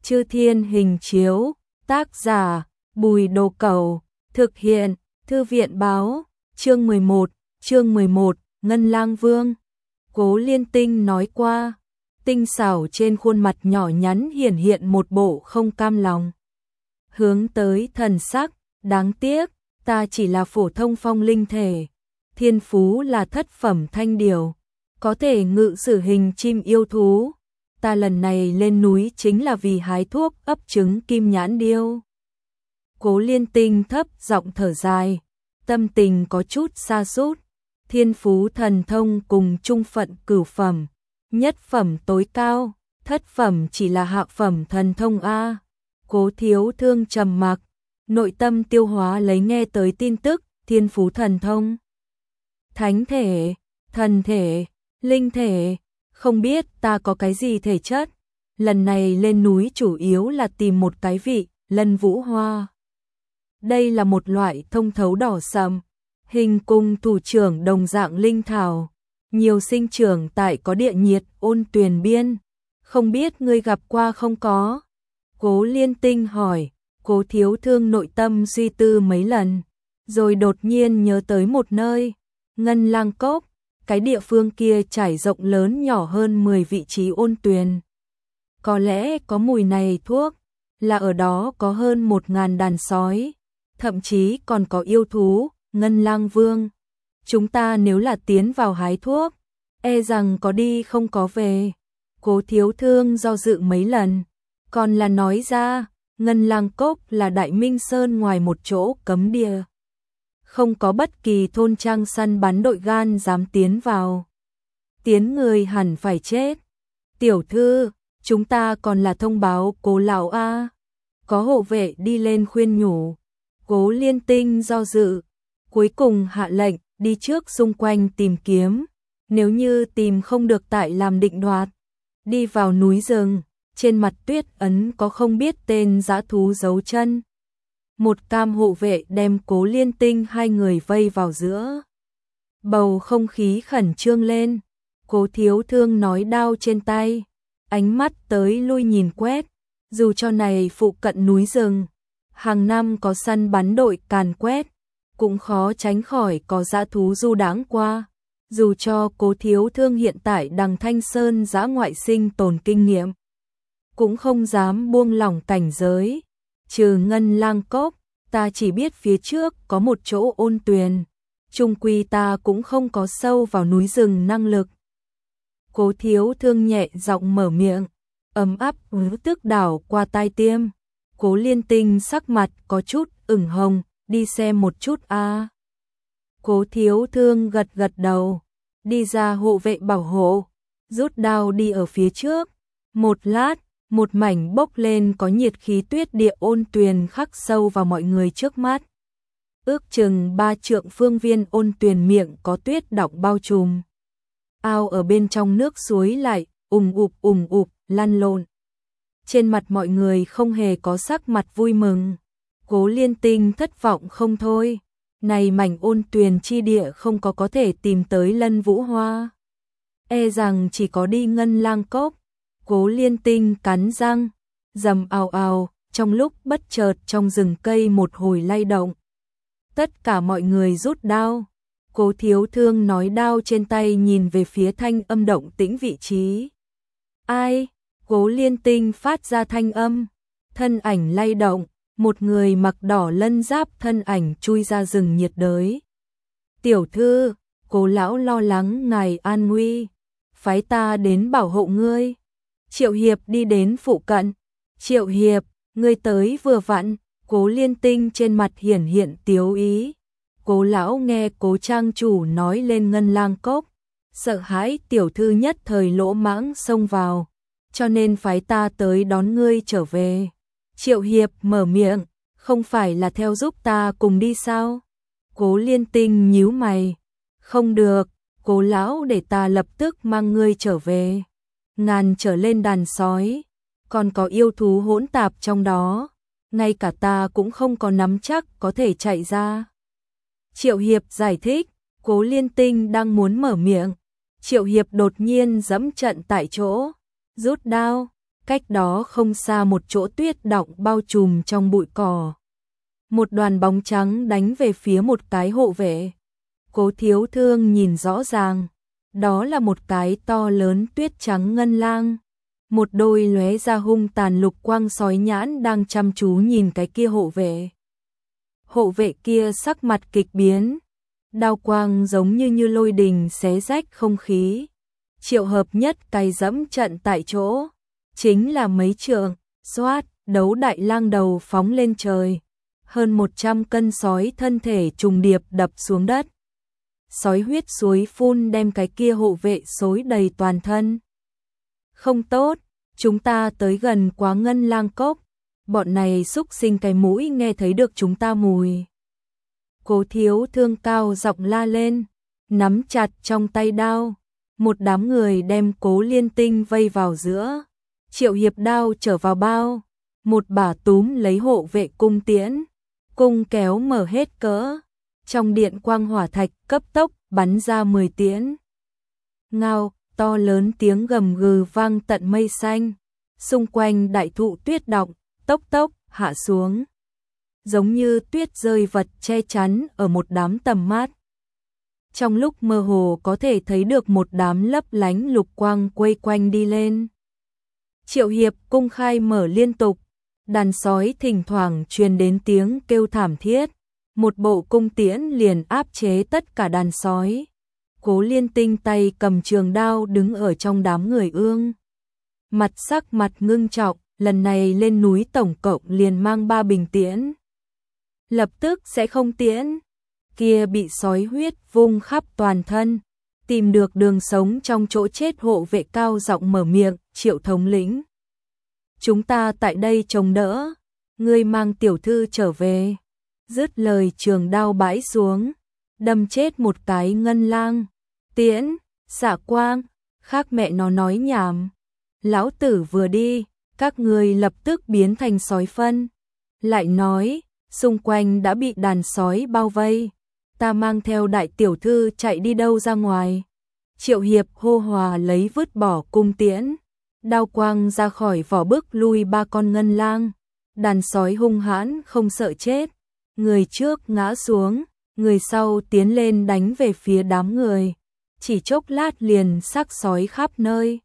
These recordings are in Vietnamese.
Chư Thiên Hình Chiếu, tác giả, Bùi Đồ Cẩu, thực hiện, Thư viện báo, chương 11, Ngân Lang Vương. Cố Liên Tinh nói qua, tinh xảo trên khuôn mặt nhỏ nhắn hiển hiện một bộ không cam lòng. Hướng tới thần sắc, đáng tiếc, ta chỉ là phổ thông phong linh thể, thiên phú là thất phẩm thanh điều, có thể ngự sử hình chim yêu thú. Ta lần này lên núi chính là vì hái thuốc ấp trứng kim nhãn điêu. Cố Liên Tinh thấp giọng thở dài, tâm tình có chút sa sút. Thiên phú thần thông cùng trung phận cửu phẩm, nhất phẩm tối cao, thất phẩm chỉ là hạ phẩm thần thông a. Cố Thiếu Thương trầm mặc, nội tâm tiêu hóa lấy nghe tới tin tức, thiên phú thần thông, thánh thể, thần thể, linh thể, không biết ta có cái gì thể chất. Lần này lên núi chủ yếu là tìm một cái vị, Lân Vũ Hoa. Đây là một loại thông thấu đỏ sậm, hình cung thủ trưởng đồng dạng linh thảo, nhiều sinh trưởng tại có địa nhiệt ôn tuyền biên. Không biết ngươi gặp qua không có? Cố Liên Tinh hỏi. Cố Thiếu Thương nội tâm suy tư mấy lần, rồi đột nhiên nhớ tới một nơi, Ngân Lang Cốc. Cái địa phương kia trải rộng lớn nhỏ hơn 10 vị trí ôn tuyền. Có lẽ có mùi này thuốc, là ở đó có hơn 1000 đàn sói, thậm chí còn có yêu thú, Ngân Lang Vương. Chúng ta nếu là tiến vào hái thuốc, e rằng có đi không có về. Cố Thiếu Thương do dự mấy lần, còn là nói ra, Ngân Lang Cốc là Đại Minh Sơn ngoài một chỗ cấm địa. Không có bất kỳ thôn trang săn bắn đội gan dám tiến vào. Tiến người hẳn phải chết. Tiểu thư, chúng ta còn là thông báo Cố lão a. Có hộ vệ đi lên khuyên nhủ. Cố Liên Tinh do dự, cuối cùng hạ lệnh đi trước xung quanh tìm kiếm. Nếu như tìm không được tại làm định đoạt, đi vào núi rừng, trên mặt tuyết ấn có không biết tên dã thú dấu chân. Một cam hộ vệ đem Cố Liên Tinh hai người vây vào giữa. Bầu không khí khẩn trương lên. Cố Thiếu Thương nói đao trên tay, ánh mắt tới lui nhìn quét. Dù cho này phụ cận núi rừng, hàng năm có săn bắn đội càn quét, cũng khó tránh khỏi có dã thú du đãng qua. Dù cho Cố Thiếu Thương hiện tại đằng Thanh Sơn dã ngoại sinh tồn kinh nghiệm, cũng không dám buông lỏng cảnh giới. Trừ Ngân Lang Cốc, ta chỉ biết phía trước có một chỗ ôn tuyền, chung quy ta cũng không có sâu vào núi rừng năng lực. Cố Thiếu Thương nhẹ giọng mở miệng, ấm áp tức đảo qua tai tiêm. Cố Liên Tinh sắc mặt có chút ửng hồng, đi xem một chút a. Cố Thiếu Thương gật gật đầu, đi ra hộ vệ bảo hộ, rút đao đi ở phía trước. Một lát, một mảnh bốc lên có nhiệt khí tuyết địa ôn tuyền khắc sâu vào mọi người trước mắt. Ước chừng 3 trượng phương viên ôn tuyền miệng có tuyết đọng bao trùm. Ao ở bên trong nước suối lại ùng ục lăn lộn. Trên mặt mọi người không hề có sắc mặt vui mừng. Cố Liên Tinh thất vọng không thôi. Này mảnh ôn tuyền chi địa không có thể tìm tới Lân Vũ Hoa, e rằng chỉ có đi Ngân Lang Cốc. Cố Liên Tinh cắn răng, rầm ào ào, trong lúc bất chợt trong rừng cây một hồi lay động. Tất cả mọi người rút đao. Cố Thiếu Thương nói đao trên tay nhìn về phía thanh âm động tĩnh vị trí. Ai? Cố Liên Tinh phát ra thanh âm, thân ảnh lay động, một người mặc đỏ lân giáp thân ảnh chui ra rừng nhiệt đới. Tiểu thư, Cố lão lo lắng ngài an nguy, phái ta đến bảo hộ ngươi. Triệu Hiệp đi đến phụ cận. Triệu Hiệp, ngươi tới vừa vặn. Cố Liên Tinh trên mặt hiển hiện tiếu ý. Cố lão nghe Cố trang chủ nói lên Ngân Lang Cốc, sợ hãi tiểu thư nhất thời lỗ mãng xông vào, cho nên phái ta tới đón ngươi trở về. Triệu Hiệp mở miệng, không phải là theo giúp ta cùng đi sao? Cố Liên Tinh nhíu mày, không được, Cố lão để ta lập tức mang ngươi trở về. Ngàn trở lên đàn sói, còn có yêu thú hỗn tạp trong đó, ngay cả ta cũng không có nắm chắc có thể chạy ra. Triệu Hiệp giải thích. Cố Liên Tinh đang muốn mở miệng, Triệu Hiệp đột nhiên giẫm trận tại chỗ, rút đao, cách đó không xa một chỗ tuyết đọng bao trùm trong bụi cỏ. Một đoàn bóng trắng đánh về phía một cái hộ vệ. Cố Thiếu Thương nhìn rõ ràng, đó là một cái to lớn tuyết trắng ngân lang. Một đôi lóe ra hung tàn lục quang sói nhãn đang chăm chú nhìn cái kia hộ vệ. Hộ vệ kia sắc mặt kịch biến, đao quang giống như lôi đình xé rách không khí. Triệu Hợp Nhất cày dẫm trận tại chỗ, chính là mấy trượng, xoát, đấu đại lang đầu phóng lên trời. Hơn 100 cân sói thân thể trùng điệp đập xuống đất. Sói huyết suối phun đem cái kia hộ vệ xối đầy toàn thân. Không tốt, chúng ta tới gần quá ngân lang cốc, bọn này xúc sinh cái mũi nghe thấy được chúng ta mùi. Cố Thiếu Thương cao giọng la lên, nắm chặt trong tay đao. Một đám người đem Cố Liên Tinh vây vào giữa. Triệu Hiệp đao trở vào bao, một bả túm lấy hộ vệ cung tiễn, cung kéo mở hết cỡ. Trong điện quang hỏa thạch cấp tốc bắn ra 10 tiễn. Ngao, to lớn tiếng gầm gừ vang tận mây xanh. Xung quanh đại thụ tuyết đọng, tốc tốc hạ xuống. Giống như tuyết rơi vật che chắn ở một đám tầm mát. Trong lúc mơ hồ có thể thấy được một đám lấp lánh lục quang quây quanh đi lên. Triệu Hiệp cung khai mở liên tục, đàn sói thỉnh thoảng truyền đến tiếng kêu thảm thiết. Một bộ cung tiễn liền áp chế tất cả đàn sói. Cố Liên Tinh tay cầm trường đao đứng ở trong đám người ương. Sắc mặt ngưng trọng, lần này lên núi tổng cộng liền mang 3 bình tiễn. Lập tức sẽ không tiễn. Kia bị sói huyết vung khắp toàn thân. Tìm được đường sống trong chỗ chết hộ vệ cao giọng mở miệng, Triệu thống lĩnh. Chúng ta tại đây chống đỡ. Ngươi mang tiểu thư trở về. Dứt lời trường đao bãi xuống, đâm chết một cái ngân lang. Tiễn, xạ quang, khác mẹ nó nói nhảm. Lão tử vừa đi, các người lập tức biến thành sói phân. Lại nói, xung quanh đã bị đàn sói bao vây. Ta mang theo đại tiểu thư chạy đi đâu ra ngoài. Triệu Hiệp hô hòa lấy vứt bỏ cung tiễn. Đao quang ra khỏi vỏ bức lui 3 con ngân lang. Đàn sói hung hãn không sợ chết. Người trước ngã xuống, người sau tiến lên đánh về phía đám người. Chỉ chốc lát liền xác sói khắp nơi.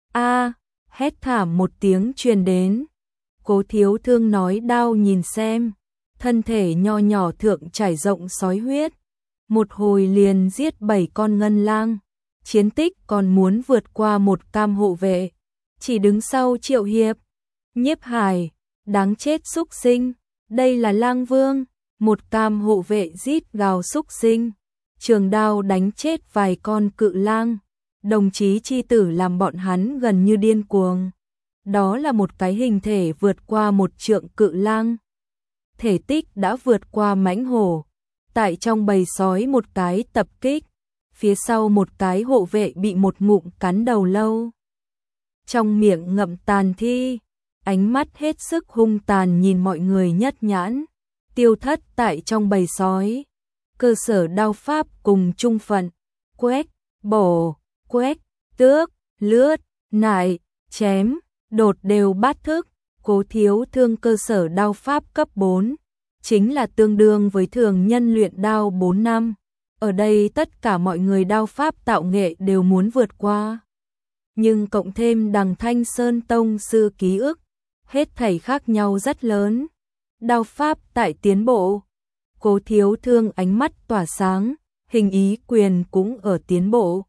A, hét thảm một tiếng truyền đến. Cố Thiếu Thương nói đao nhìn xem. Thân thể nho nhỏ thượng trải rộng sói huyết. Một hồi liền giết 7 con ngân lang. Chiến tích còn muốn vượt qua một cam hộ vệ. Chỉ đứng sau Triệu Hiệp. Nhiếp Hải, đáng chết xúc sinh. Đây là lang vương. Một cam hộ vệ rít gào xúc sinh. Trường đao đánh chết vài con cự lang. Đồng chí chi tử làm bọn hắn gần như điên cuồng. Đó là một cái hình thể vượt qua 1 trượng cự lang. Thể tích đã vượt qua mãnh hổ. Tại trong bầy sói một cái tập kích. Phía sau một cái hộ vệ bị một ngụm cắn đầu lâu. Trong miệng ngậm tàn thi. Ánh mắt hết sức hung tàn nhìn mọi người nhất nhãn. Tiêu thất tại trong bầy sói. Cơ sở đao pháp cùng trung phận. Quét, bổ, quét, tước, lướt, nại, chém, đột đều bát thức. Cố Thiếu Thương cơ sở đao pháp cấp 4. Chính là tương đương với thường nhân luyện đao 4 năm. Ở đây tất cả mọi người đao pháp tạo nghệ đều muốn vượt qua. Nhưng cộng thêm Đằng Thanh Sơn Tông sư ký ức. Hết thảy khác nhau rất lớn. Đao pháp tại tiến bộ. Cố Thiếu Thương ánh mắt tỏa sáng, hình ý quyền cũng ở tiến bộ.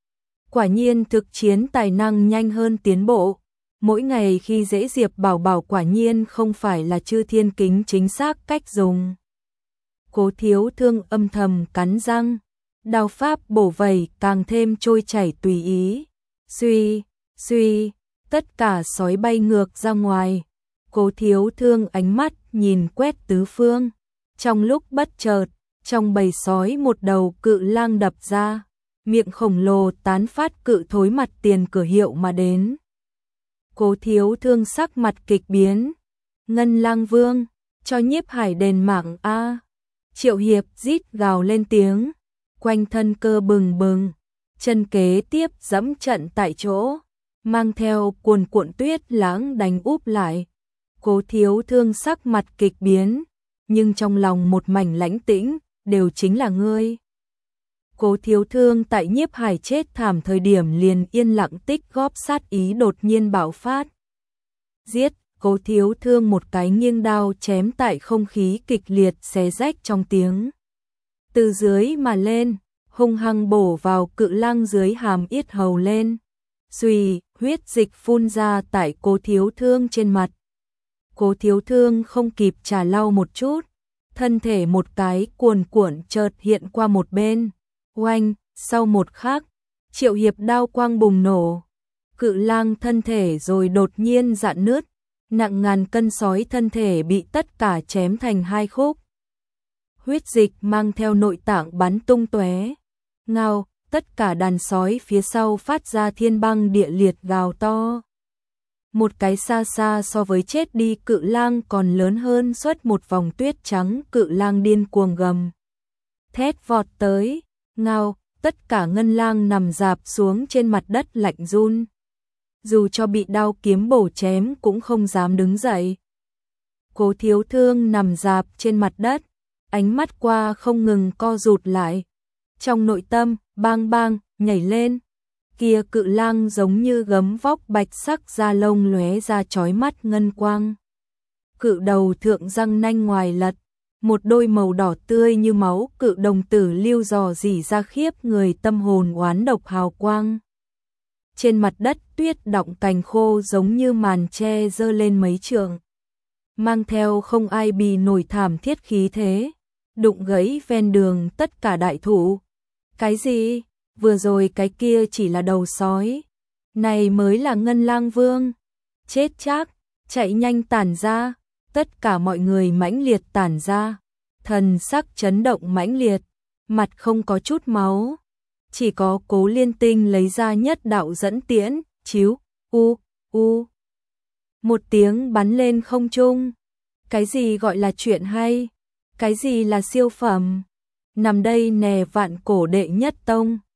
Quả nhiên thực chiến tài năng nhanh hơn tiến bộ. Mỗi ngày khi dễ Diệp Bảo Bảo quả nhiên không phải là Chư Thiên Kính chính xác cách dùng. Cố Thiếu Thương âm thầm cắn răng. Đao pháp bổ vẩy càng thêm trôi chảy tùy ý. Suy, tất cả sói bay ngược ra ngoài. Cố Thiếu Thương ánh mắt nhìn quét tứ phương. Trong lúc bất chợt, trong bầy sói một đầu cự lang đập ra. Miệng khổng lồ tán phát cự thối mặt tiền cửa hiệu mà đến. Cố Thiếu Thương sắc mặt kịch biến. Ngân Lang Vương, cho Nhiếp Hải đền mạng a. Triệu Hiệp rít gào lên tiếng. Quanh thân cơ bừng bừng. Chân kế tiếp dẫm trận tại chỗ. mang theo cuồn cuộn tuyết lãng đánh úp lại. Cố Thiếu Thương sắc mặt kịch biến, nhưng trong lòng một mảnh lãnh tĩnh, đều chính là ngươi. Cố Thiếu Thương tại Nhiếp Hải chết thảm thời điểm liền yên lặng tích góp sát ý đột nhiên bạo phát. Giết, Cố Thiếu Thương một cái nghiêng đao chém tại không khí kịch liệt xé rách trong tiếng. Từ dưới mà lên, hung hăng bổ vào cự lang dưới hàm yết hầu lên. Xuy, huyết dịch phun ra tại Cố Thiếu Thương trên mặt. Cố Thiếu Thương không kịp trả lau một chút, thân thể một cái cuồn cuộn chợt hiện qua một bên. Oanh, sau một khắc, Triệu Hiệp đao quang bùng nổ. Cự lang thân thể rồi đột nhiên rạn nứt, nặng ngàn cân sói thân thể bị tất cả chém thành hai khúc. Huyết dịch mang theo nội tạng bắn tung tóe. Ngao, tất cả đàn sói phía sau phát ra thiên băng địa liệt gào to. Một cái xa xa so với chết đi cự lang còn lớn hơn suốt một vòng tuyết trắng, cự lang điên cuồng gầm thét vọt tới. Ngao, tất cả ngân lang nằm rạp xuống trên mặt đất lạnh run. Dù cho bị đao kiếm bổ chém cũng không dám đứng dậy. Cố Thiếu Thương nằm rạp trên mặt đất, ánh mắt qua không ngừng co rụt lại. Trong nội tâm, bang bang, nhảy lên. Kia cự lang giống như gấm vóc bạch sắc da lông lóe ra chói mắt ngân quang. Cự đầu thượng răng nanh ngoài lật, một đôi màu đỏ tươi như máu cự đồng tử lưu dò dỉ ra khiếp người tâm hồn oán độc hào quang. Trên mặt đất tuyết đọng cành khô giống như màn tre dơ lên mấy trượng, mang theo không ai bì nổi thảm thiết khí thế, đụng gãy ven đường tất cả đại thụ. Cái gì? Vừa rồi cái kia chỉ là đầu sói, này mới là Ngân Lang Vương. Chết chắc, chạy nhanh tản ra. Tất cả mọi người mãnh liệt tản ra, thần sắc chấn động mãnh liệt, mặt không có chút máu. Chỉ có Cố Liên Tinh lấy ra nhất đạo dẫn tiễn, chiếu, u. Một tiếng bắn lên không trung. Cái gì gọi là chuyện hay? Cái gì là siêu phẩm? Nằm đây nè vạn cổ đệ nhất tông.